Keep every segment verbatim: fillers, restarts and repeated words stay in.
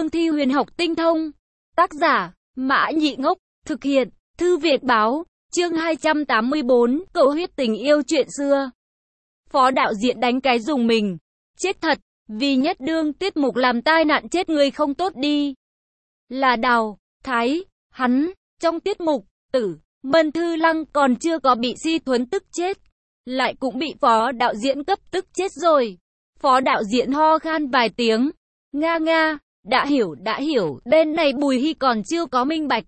cương thi huyền học tinh thông. Tác giả, Mã Nhị Ngốc, thực hiện, Thư Việt Báo, chương hai trăm tám mươi bốn, Cậu huyết tình yêu chuyện xưa. Phó đạo diễn đánh cái dùng mình. Chết thật, vì nhất đương tiết mục làm tai nạn chết người không tốt đi. Là Đào, Thái, hắn, trong tiết mục, Tử, Mân Thư Lăng còn chưa có bị Si Thuấn tức chết. Lại cũng bị phó đạo diễn cấp tức chết rồi. Phó đạo diễn ho khan vài tiếng. Nga nga, đã hiểu, đã hiểu, bên này Bùi Hy còn chưa có minh bạch.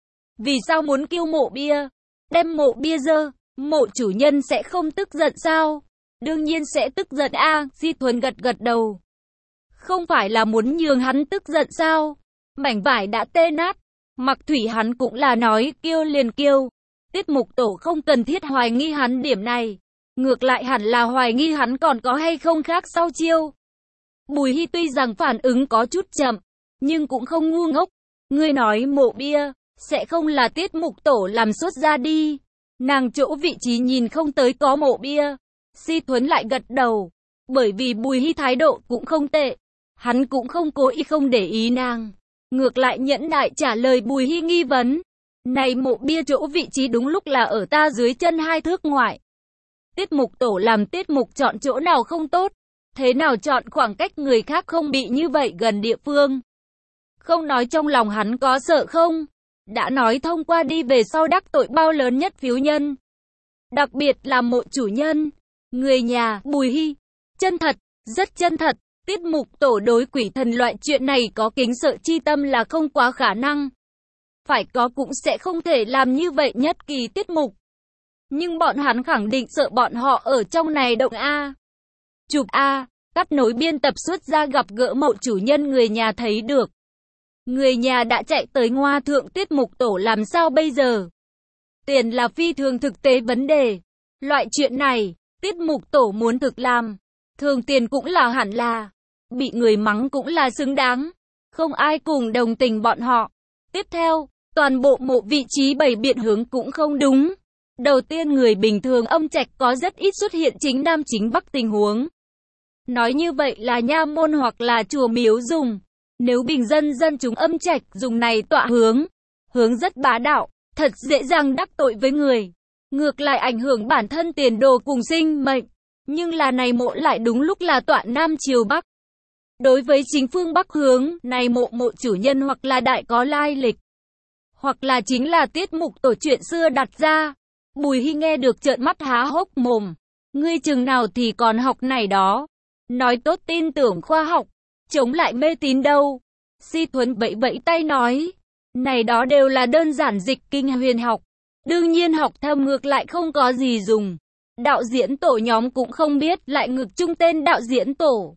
Vì sao muốn kêu mộ bia? Đem mộ bia dơ, mộ chủ nhân sẽ không tức giận sao? Đương nhiên sẽ tức giận a. Si Thuấn gật gật đầu. Không phải là muốn nhường hắn tức giận sao? Mảnh vải đã tê nát. Mặc Thủy hắn cũng là nói kêu liền kêu. Tiết mục tổ không cần thiết hoài nghi hắn điểm này. Ngược lại hẳn là hoài nghi hắn còn có hay không khác sau chiêu. Bùi Hy tuy rằng phản ứng có chút chậm, nhưng cũng không ngu ngốc. Ngươi nói mộ bia, sẽ không là tiết mục tổ làm sốt ra đi. Nàng chỗ vị trí nhìn không tới có mộ bia. Si Thuấn lại gật đầu, bởi vì Bùi Hy thái độ cũng không tệ. Hắn cũng không cố ý không để ý nàng. Ngược lại nhẫn nại trả lời Bùi Hy nghi vấn. Này mộ bia chỗ vị trí đúng lúc là ở ta dưới chân hai thước ngoại. Tiết mục tổ làm tiết mục chọn chỗ nào không tốt. Thế nào chọn khoảng cách người khác không bị như vậy gần địa phương. Không nói trong lòng hắn có sợ không. Đã nói thông qua đi về sau đắc tội bao lớn nhất phiếu nhân. Đặc biệt là mộ chủ nhân. Người nhà, Bùi Hy. Chân thật, rất chân thật. Tiết mục tổ đối quỷ thần loại chuyện này có kính sợ chi tâm là không quá khả năng. Phải có cũng sẽ không thể làm như vậy nhất kỳ tiết mục. Nhưng bọn hắn khẳng định sợ bọn họ ở trong này động A. Chụp A, cắt nối biên tập xuất ra gặp gỡ mộ chủ nhân người nhà thấy được. Người nhà đã chạy tới ngoa thượng tiết mục tổ làm sao bây giờ? Tiền là phi thường thực tế vấn đề. Loại chuyện này, tiết mục tổ muốn thực làm. Thường tiền cũng là hẳn là. Bị người mắng cũng là xứng đáng. Không ai cùng đồng tình bọn họ. Tiếp theo, toàn bộ mộ vị trí bày biện hướng cũng không đúng. Đầu tiên người bình thường âm trạch có rất ít xuất hiện chính nam chính bắc tình huống. Nói như vậy là nha môn hoặc là chùa miếu dùng. Nếu bình dân dân chúng âm trạch dùng này tọa hướng. Hướng rất bá đạo, thật dễ dàng đắc tội với người. Ngược lại ảnh hưởng bản thân tiền đồ cùng sinh mệnh. Nhưng là này mộ lại đúng lúc là tọa nam chiều bắc. Đối với chính phương bắc hướng, này mộ mộ chủ nhân hoặc là đại có lai lịch. Hoặc là chính là tiết mục tổ chuyện xưa đặt ra. Bùi Hy nghe được trợn mắt há hốc mồm. Ngươi chừng nào thì còn học này đó. Nói tốt tin tưởng khoa học, chống lại mê tín đâu. Si Thuấn vẫy vẫy tay nói. Này đó đều là đơn giản dịch kinh huyền học. Đương nhiên học thâm ngược lại không có gì dùng. Đạo diễn tổ nhóm cũng không biết lại ngược chung tên đạo diễn tổ.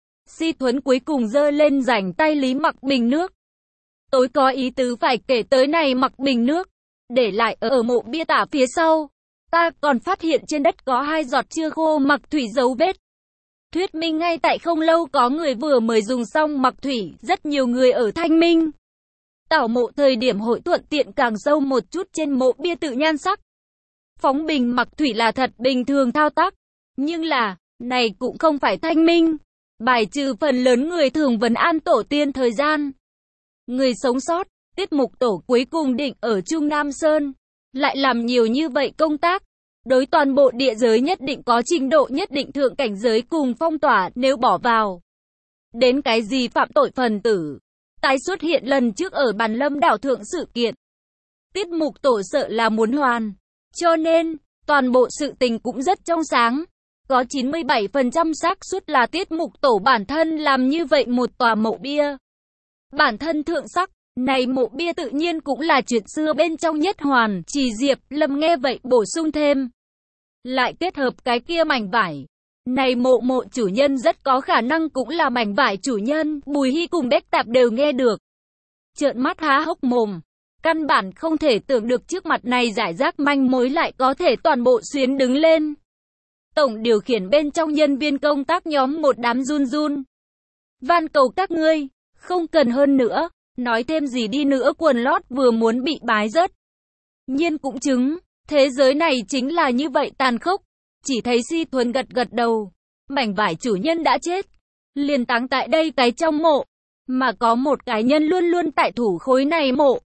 Si Thuấn cuối cùng giơ lên rảnh tay Lý Mặc bình nước. Tối có ý tứ phải kể tới này Mặc bình nước. Để lại ở mộ bia tả phía sau. Ta còn phát hiện trên đất có hai giọt chưa khô mặc thủy dấu vết. Thuyết minh ngay tại không lâu có người vừa mới dùng xong mặc thủy. Rất nhiều người ở Thanh Minh. Tảo mộ thời điểm hội thuận tiện càng sâu một chút trên mộ bia tự nhan sắc. Phóng bình mặc thủy là thật bình thường thao tác. Nhưng là, này cũng không phải Thanh Minh. Bài trừ phần lớn người thường vấn an tổ tiên thời gian. Người sống sót. Tiết mục tổ cuối cùng định ở Trung Nam Sơn. Lại làm nhiều như vậy công tác. Đối toàn bộ địa giới nhất định có trình độ nhất định thượng cảnh giới cùng phong tỏa nếu bỏ vào. Đến cái gì phạm tội phần tử. Tái xuất hiện lần trước ở Bàn Lâm đảo thượng sự kiện. Tiết mục tổ sợ là muốn hoàn. Cho nên, toàn bộ sự tình cũng rất trong sáng. Có chín mươi bảy phần trăm xác suất là tiết mục tổ bản thân làm như vậy một tòa mộ bia. Bản thân thượng sắc. Này mộ bia tự nhiên cũng là chuyện xưa bên trong nhất hoàn, Chỉ Diệp, Lâm nghe vậy bổ sung thêm. Lại kết hợp cái kia mảnh vải. Này mộ mộ chủ nhân rất có khả năng cũng là mảnh vải chủ nhân, Bùi Hy cùng Bách Tạp đều nghe được. Trợn mắt há hốc mồm. Căn bản không thể tưởng được trước mặt này giải rác manh mối lại có thể toàn bộ xuyến đứng lên. Tổng điều khiển bên trong nhân viên công tác nhóm một đám run run. Van cầu các ngươi, không cần hơn nữa. Nói thêm gì đi nữa quần lót vừa muốn bị bái rớt. Nhiên cũng chứng, thế giới này chính là như vậy tàn khốc. Chỉ thấy Si Thuấn gật gật đầu. Mảnh vải chủ nhân đã chết. Liền táng tại đây cái trong mộ. mà có một cái nhân luôn luôn tại thủ khối này mộ.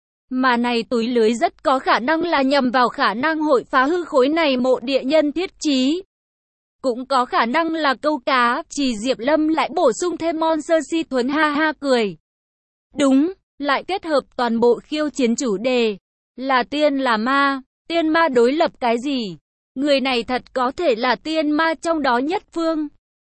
Mà này túi lưới rất có khả năng là nhằm vào khả năng hội phá hư khối này mộ địa nhân thiết trí. Cũng có khả năng là câu cá, Trì Diệp Lâm lại bổ sung thêm Monster Si Thuấn ha ha cười. Đúng, lại kết hợp toàn bộ khiêu chiến chủ đề, là tiên là ma, tiên ma đối lập cái gì? Người này thật có thể là tiên ma trong đó nhất phương.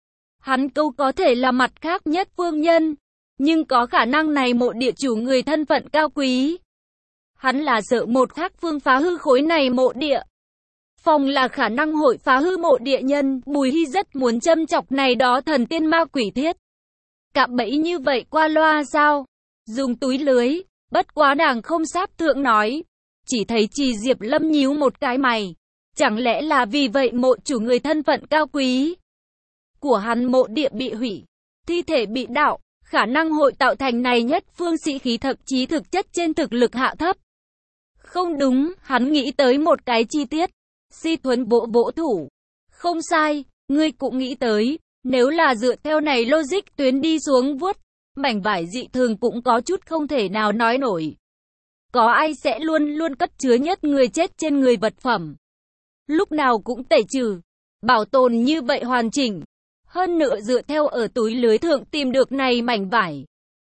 Hắn câu có thể là mặt khác nhất phương nhân, nhưng có khả năng này mộ địa chủ người thân phận cao quý. Hắn là sợ một khác phương phá hư khối này mộ địa. Phòng là khả năng hội phá hư mộ địa nhân, Bùi Hy rất muốn châm chọc này đó thần tiên ma quỷ thiết. Cạm bẫy như vậy qua loa sao? Dùng túi lưới, bất quá đàng không sáp thượng nói. Chỉ thấy Trì Diệp Lâm nhíu một cái mày. Chẳng lẽ là vì vậy mộ chủ người thân phận cao quý của hắn mộ địa bị hủy, thi thể bị đảo, khả năng hội tạo thành này nhất phương sĩ khí thậm chí thực chất trên thực lực hạ thấp. Không đúng, hắn nghĩ tới một cái chi tiết. Si Thuấn vỗ vỗ thủ. Không sai, ngươi cũng nghĩ tới, nếu là dựa theo này logic tuyến đi xuống vuốt, mảnh vải dị thường cũng có chút không thể nào nói nổi. Có ai sẽ luôn luôn cất chứa nhất người chết trên người vật phẩm? Lúc nào cũng tẩy trừ, bảo tồn như vậy hoàn chỉnh. Hơn nữa dựa theo ở túi lưới thượng tìm được này mảnh vải.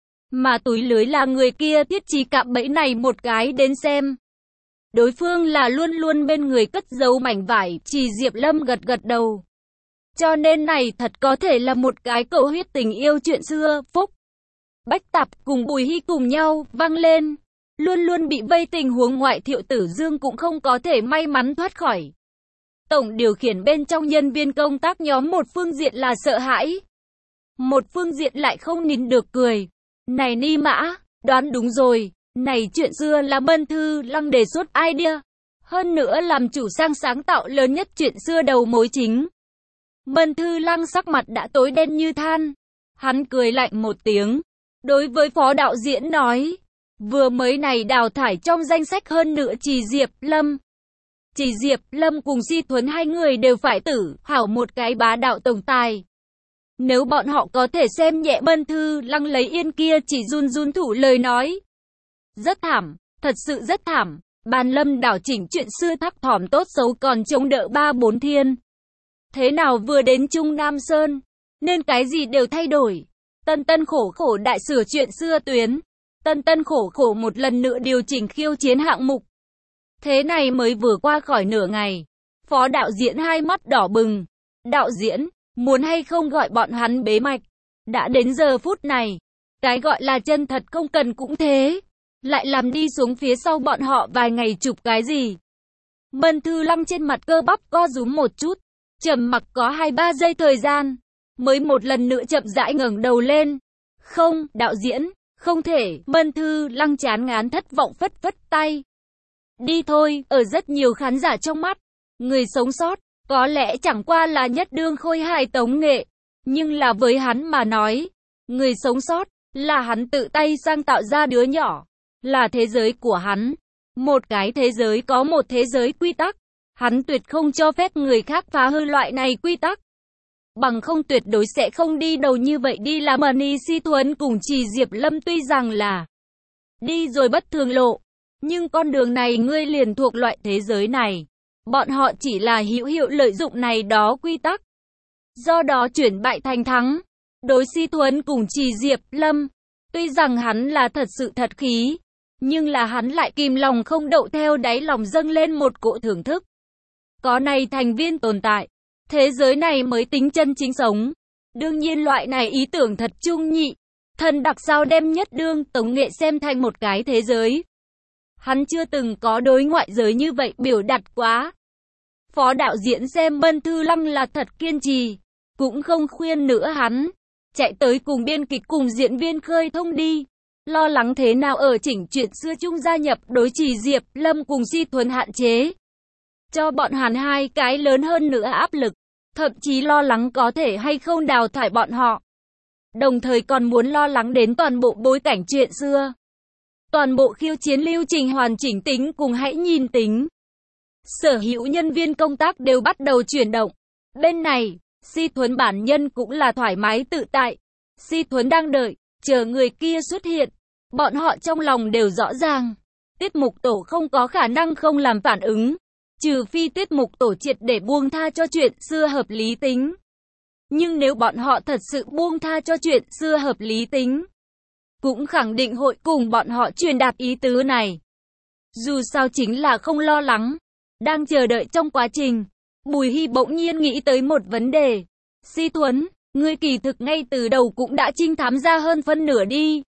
Mà túi lưới là người kia thiết trí cạm bẫy này một cái đến xem. Đối phương là luôn luôn bên người cất giấu mảnh vải, Trì Diệp Lâm gật gật đầu. Cho nên này thật có thể là một cái cầu huyết tình yêu chuyện xưa, Phúc. Bách Tạp cùng Bùi Hy cùng nhau, vang lên. Luôn luôn bị vây tình huống ngoại Thiệu Tử Dương cũng không có thể may mắn thoát khỏi. Tổng điều khiển bên trong nhân viên công tác nhóm một phương diện là sợ hãi. Một phương diện lại không nín được cười. Này Ni Mã, đoán đúng rồi. Này chuyện xưa là Mân Thư Lăng đề xuất idea. Hơn nữa làm chủ sang sáng tạo lớn nhất chuyện xưa đầu mối chính. Mân Thư Lăng sắc mặt đã tối đen như than. Hắn cười lạnh một tiếng. Đối với phó đạo diễn nói. Vừa mới này đào thải trong danh sách hơn nữa Trì Diệp Lâm. Trì Diệp Lâm cùng Si Thuấn hai người đều phải tử, hảo một cái bá đạo tổng tài. Nếu bọn họ có thể xem nhẹ Mân Thư Lăng lấy yên kia chỉ run run thủ lời nói. Rất thảm, thật sự rất thảm. Bàn Lâm đảo chỉnh chuyện xưa thắc thỏm tốt xấu còn chống đỡ ba bốn thiên. Thế nào vừa đến Trung Nam Sơn, nên cái gì đều thay đổi. Tân tân khổ khổ đại sửa chuyện xưa tuyến. Tân tân khổ khổ một lần nữa điều chỉnh khiêu chiến hạng mục. Thế này mới vừa qua khỏi nửa ngày. Phó đạo diễn hai mắt đỏ bừng. Đạo diễn, muốn hay không gọi bọn hắn bế mạch. Đã đến giờ phút này. Cái gọi là chân thật không cần cũng thế. Lại làm đi xuống phía sau bọn họ vài ngày chụp cái gì. Mân Thư Lăng trên mặt cơ bắp co rúm một chút. Trầm mặc có hai ba giây thời gian. Mới một lần nữa chậm rãi ngẩng đầu lên. Không, đạo diễn, không thể. Mân Thư Lăng chán ngán thất vọng phất phất tay. Đi thôi, ở rất nhiều khán giả trong mắt. Người sống sót, có lẽ chẳng qua là nhất đương khôi hài tống nghệ. Nhưng là với hắn mà nói. Người sống sót, là hắn tự tay sang tạo ra đứa nhỏ. Là thế giới của hắn. Một cái thế giới có một thế giới quy tắc. Hắn tuyệt không cho phép người khác phá hư loại này quy tắc. Bằng không tuyệt đối sẽ không đi đầu như vậy đi làm Mani Si Thuấn cùng Trì Diệp Lâm tuy rằng là đi rồi bất thường lộ. Nhưng con đường này ngươi liền thuộc loại thế giới này. Bọn họ chỉ là hữu hiệu lợi dụng này đó quy tắc. Do đó chuyển bại thành thắng. Đối Si Thuấn cùng Trì Diệp Lâm. Tuy rằng hắn là thật sự thật khí. Nhưng là hắn lại kìm lòng không đậu theo đáy lòng dâng lên một cỗ thưởng thức. Có này thành viên tồn tại. Thế giới này mới tính chân chính sống. Đương nhiên loại này ý tưởng thật trung nhị. Thần đặc sao đem nhất đương tống nghệ xem thành một cái thế giới. Hắn chưa từng có đối ngoại giới như vậy biểu đạt quá. Phó đạo diễn xem Mân Thư Lăng là thật kiên trì. Cũng không khuyên nữa hắn. Chạy tới cùng biên kịch cùng diễn viên khơi thông đi. Lo lắng thế nào ở chỉnh chuyện xưa chung gia nhập đối Trì Diệp Lâm cùng Si Thuấn hạn chế. Cho bọn hắn hai cái lớn hơn nữa áp lực. Thậm chí lo lắng có thể hay không đào thải bọn họ. Đồng thời còn muốn lo lắng đến toàn bộ bối cảnh chuyện xưa. Toàn bộ khiêu chiến lưu trình hoàn chỉnh tính cùng hãy nhìn tính. Sở hữu nhân viên công tác đều bắt đầu chuyển động. Bên này, Si Thuấn bản nhân cũng là thoải mái tự tại. Si Thuấn đang đợi, chờ người kia xuất hiện. Bọn họ trong lòng đều rõ ràng, Tiết Mục Tổ không có khả năng không làm phản ứng, trừ phi Tiết Mục Tổ triệt để buông tha cho chuyện xưa hợp lý tính. Nhưng nếu bọn họ thật sự buông tha cho chuyện xưa hợp lý tính, cũng khẳng định hội cùng bọn họ truyền đạt ý tứ này. Dù sao chính là không lo lắng. Đang chờ đợi trong quá trình, Bùi Hy bỗng nhiên nghĩ tới một vấn đề. Si Thuấn, ngươi kỳ thực ngay từ đầu cũng đã trinh thám ra hơn phân nửa đi.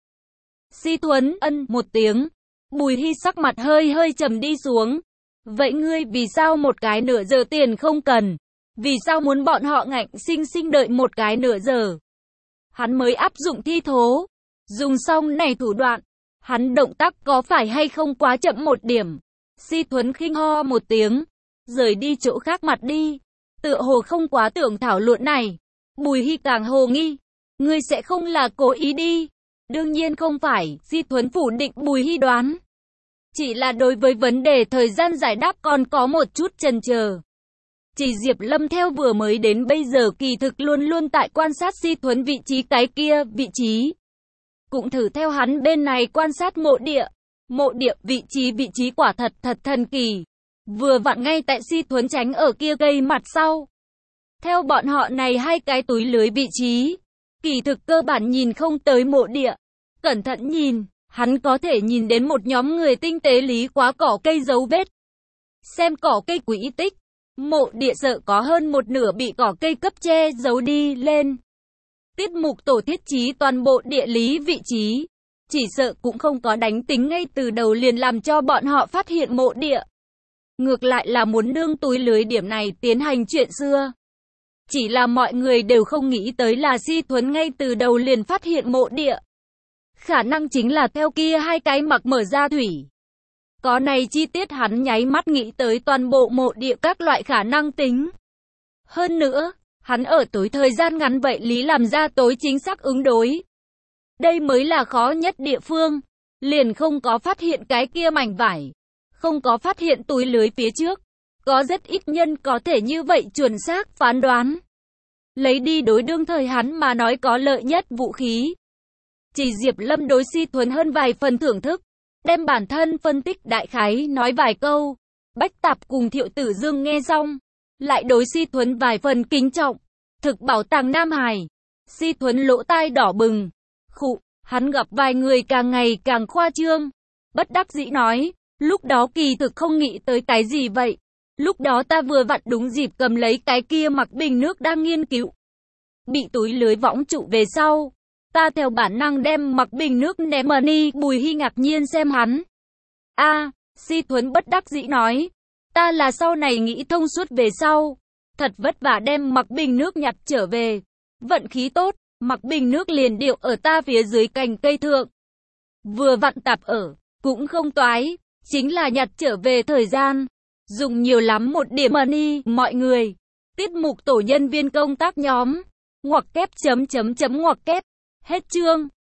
Si Thuấn ân một tiếng. Bùi Hy sắc mặt hơi hơi trầm đi xuống. Vậy ngươi vì sao một cái nửa giờ tiền không cần? Vì sao muốn bọn họ ngạnh sinh sinh đợi một cái nửa giờ? Hắn mới áp dụng thi thố. Dùng xong này thủ đoạn, hắn động tác có phải hay không quá chậm một điểm? Si Thuấn khinh ho một tiếng, rời đi chỗ khác mặt đi. Tựa hồ không quá tưởng thảo luận này. Bùi Hy càng hồ nghi. Ngươi sẽ không là cố ý đi? Đương nhiên không phải, Si Thuấn phủ định Bùi Hy đoán. Chỉ là đối với vấn đề thời gian giải đáp còn có một chút chần chờ. Chỉ Diệp Lâm theo vừa mới đến bây giờ kỳ thực luôn luôn tại quan sát Si Thuấn vị trí cái kia vị trí. Cũng thử theo hắn bên này quan sát mộ địa. Mộ địa vị trí vị trí quả thật thật thần kỳ. Vừa vặn ngay tại Si Thuấn tránh ở kia cây mặt sau. Theo bọn họ này hai cái túi lưới vị trí, kỳ thực cơ bản nhìn không tới mộ địa. Cẩn thận nhìn, hắn có thể nhìn đến một nhóm người tinh tế lý quá cỏ cây dấu vết. Xem cỏ cây quỹ tích, mộ địa sợ có hơn một nửa bị cỏ cây cấp che giấu đi lên. Tiết Mục Tổ thiết trí toàn bộ địa lý vị trí, chỉ sợ cũng không có đánh tính ngay từ đầu liền làm cho bọn họ phát hiện mộ địa. Ngược lại là muốn đương túi lưới điểm này tiến hành chuyện xưa. Chỉ là mọi người đều không nghĩ tới là Si Thuấn ngay từ đầu liền phát hiện mộ địa. Khả năng chính là theo kia hai cái mặc mở ra thủy. Có này chi tiết hắn nháy mắt nghĩ tới toàn bộ mộ địa các loại khả năng tính. Hơn nữa, hắn ở tối thời gian ngắn vậy lý làm ra tối chính xác ứng đối. Đây mới là khó nhất địa phương. Liền không có phát hiện cái kia mảnh vải. Không có phát hiện túi lưới phía trước. Có rất ít nhân có thể như vậy chuẩn xác phán đoán. Lấy đi đối đương thời hắn mà nói có lợi nhất vũ khí. Chỉ Diệp Lâm đối Si Thuấn hơn vài phần thưởng thức. Đem bản thân phân tích đại khái nói vài câu. Bách Tạp cùng Thiệu Tử Dương nghe xong. Lại đối Si Thuấn vài phần kính trọng. Thực bảo tàng Nam Hải. Si Thuấn lỗ tai đỏ bừng. Khụ, hắn gặp vài người càng ngày càng khoa trương. Bất đắc dĩ nói. Lúc đó kỳ thực không nghĩ tới cái gì vậy. Lúc đó ta vừa vặn đúng dịp cầm lấy cái kia mặc bình nước đang nghiên cứu. Bị túi lưới võng trụ về sau. Ta theo bản năng đem mặc bình nước ném ở ni. Bùi Hy ngạc nhiên xem hắn. A, Si Thuấn bất đắc dĩ nói. Ta là sau này nghĩ thông suốt về sau. Thật vất vả đem mặc bình nước nhặt trở về. Vận khí tốt, mặc bình nước liền điệu ở ta phía dưới cành cây thượng. Vừa vặn tạp ở, cũng không toái. Chính là nhặt trở về thời gian. Dùng nhiều lắm một điểm money, mọi người. Tiết Mục Tổ nhân viên công tác nhóm. Ngoặc kép chấm chấm chấm ngoặc kép. Hết chương.